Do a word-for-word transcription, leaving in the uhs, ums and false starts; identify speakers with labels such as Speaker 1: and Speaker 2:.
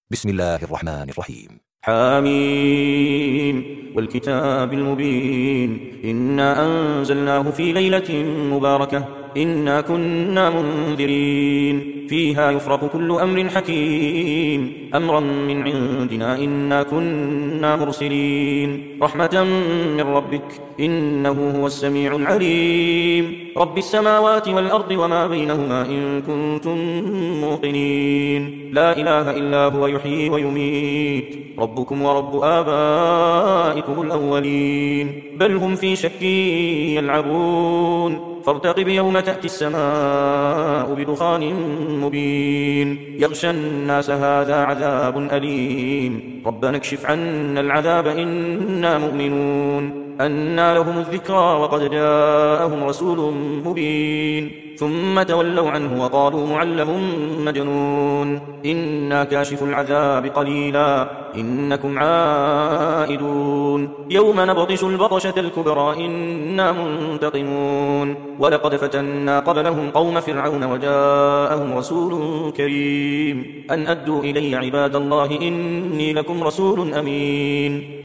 Speaker 1: بسم الله الرحمن الرحيم.
Speaker 2: حاميم والكتاب المبين إنا أنزلناه في ليلة مباركة إنا كنا منذرين فيها يفرق كل أمر حكيم أمرا من عندنا إنا كنا مرسلين رحمة من ربك إنه هو السميع العليم رب السماوات والأرض وما بينهما إن كنتم موقنين لا إله إلا هو يحيي ويميت ربكم ورب آبائكم الأولين بل هم في شك يلعبون فارتقب يوم تأتي السماء بدخان مبين يغشى الناس هذا عذاب أليم ربنا اكشف عنا العذاب إنا مؤمنون أنى لهم الذكرى وقد جاءهم رسول مبين ثم تولوا عنه وقالوا معلم مجنون إنا كاشف العذاب قليلا إنكم عائدون يوم نبطش البطشة الكبرى إنا منتقمون ولقد فتنا قبلهم قوم فرعون وجاءهم رسول كريم أن أدوا إلي عباد الله إني لكم رسول أمين